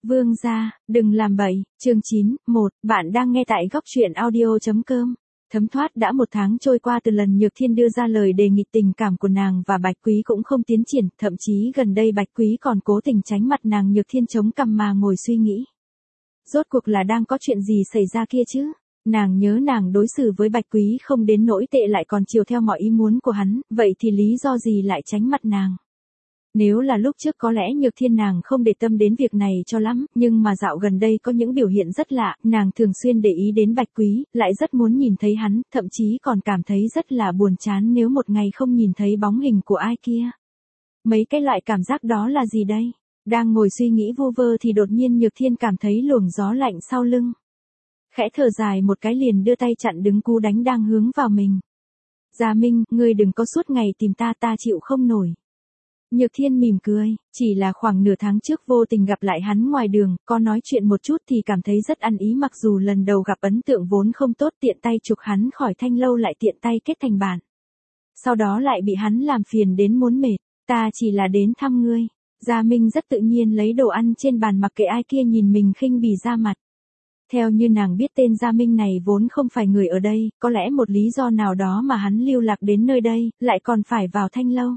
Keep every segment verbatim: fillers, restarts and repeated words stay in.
Vương gia, đừng làm bậy, chương chín, một, bạn đang nghe tại góc truyện audio chấm com. Thấm thoát đã một tháng trôi qua từ lần Nhược Thiên đưa ra lời đề nghị tình cảm của nàng và Bạch Quý cũng không tiến triển, thậm chí gần đây Bạch Quý còn cố tình tránh mặt nàng. Nhược Thiên chống cằm mà ngồi suy nghĩ. Rốt cuộc là đang có chuyện gì xảy ra kia chứ? Nàng nhớ nàng đối xử với Bạch Quý không đến nỗi tệ lại còn chiều theo mọi ý muốn của hắn, vậy thì lý do gì lại tránh mặt nàng? Nếu là lúc trước có lẽ Nhược Thiên nàng không để tâm đến việc này cho lắm, nhưng mà dạo gần đây có những biểu hiện rất lạ, nàng thường xuyên để ý đến Bạch Quý, lại rất muốn nhìn thấy hắn, thậm chí còn cảm thấy rất là buồn chán nếu một ngày không nhìn thấy bóng hình của ai kia. Mấy cái loại cảm giác đó là gì đây? Đang ngồi suy nghĩ vu vơ thì đột nhiên Nhược Thiên cảm thấy luồng gió lạnh sau lưng. Khẽ thở dài một cái liền đưa tay chặn đứng cú đánh đang hướng vào mình. Gia Minh, ngươi đừng có suốt ngày tìm ta, ta chịu không nổi. Nhược Thiên mỉm cười, chỉ là khoảng nửa tháng trước vô tình gặp lại hắn ngoài đường, có nói chuyện một chút thì cảm thấy rất ăn ý, mặc dù lần đầu gặp ấn tượng vốn không tốt, tiện tay chụp hắn khỏi Thanh Lâu lại tiện tay kết thành bạn. Sau đó lại bị hắn làm phiền đến muốn mệt, ta chỉ là đến thăm ngươi. Gia Minh rất tự nhiên lấy đồ ăn trên bàn mặc kệ ai kia nhìn mình khinh bỉ ra mặt. Theo như nàng biết tên Gia Minh này vốn không phải người ở đây, có lẽ một lý do nào đó mà hắn lưu lạc đến nơi đây, lại còn phải vào Thanh Lâu.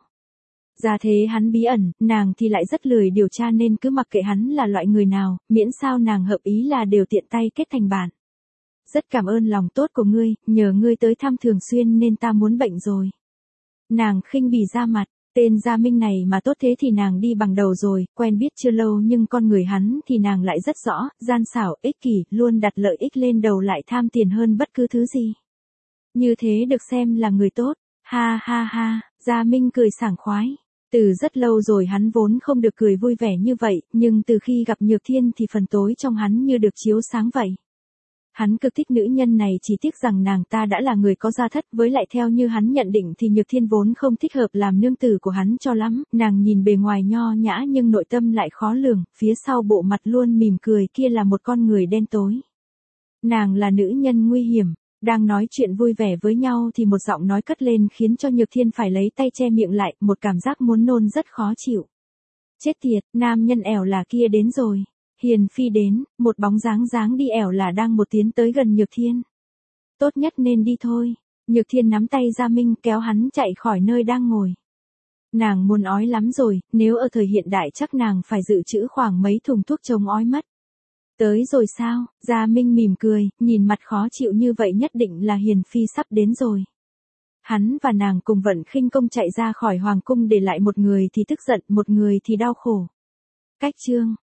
Ra thế hắn bí ẩn, nàng thì lại rất lười điều tra nên cứ mặc kệ hắn là loại người nào, miễn sao nàng hợp ý là đều tiện tay kết thành bạn. Rất cảm ơn lòng tốt của ngươi, nhờ ngươi tới thăm thường xuyên nên ta muốn bệnh rồi. Nàng khinh bỉ ra mặt, tên Gia Minh này mà tốt thế thì nàng đi bằng đầu rồi, quen biết chưa lâu nhưng con người hắn thì nàng lại rất rõ, gian xảo, ích kỷ, luôn đặt lợi ích lên đầu lại tham tiền hơn bất cứ thứ gì. Như thế được xem là người tốt, ha ha ha, Gia Minh cười sảng khoái. Từ rất lâu rồi hắn vốn không được cười vui vẻ như vậy, nhưng từ khi gặp Nhược Thiên thì phần tối trong hắn như được chiếu sáng vậy. Hắn cực thích nữ nhân này, chỉ tiếc rằng nàng ta đã là người có gia thất, với lại theo như hắn nhận định thì Nhược Thiên vốn không thích hợp làm nương tử của hắn cho lắm, nàng nhìn bề ngoài nho nhã nhưng nội tâm lại khó lường, phía sau bộ mặt luôn mỉm cười kia là một con người đen tối. Nàng là nữ nhân nguy hiểm. Đang nói chuyện vui vẻ với nhau thì một giọng nói cất lên khiến cho Nhược Thiên phải lấy tay che miệng lại, một cảm giác muốn nôn rất khó chịu. Chết tiệt, nam nhân ẻo là kia đến rồi. Hiền Phi đến, một bóng dáng dáng đi ẻo là đang một tiến tới gần Nhược Thiên. Tốt nhất nên đi thôi. Nhược Thiên nắm tay Gia Minh kéo hắn chạy khỏi nơi đang ngồi. Nàng muốn ói lắm rồi, nếu ở thời hiện đại chắc nàng phải dự trữ khoảng mấy thùng thuốc chống ói mất. Tới rồi sao? Gia Minh mỉm cười, nhìn mặt khó chịu như vậy nhất định là Hiền Phi sắp đến rồi. Hắn và nàng cùng vận khinh công chạy ra khỏi hoàng cung để lại một người thì tức giận, một người thì đau khổ. Cách chương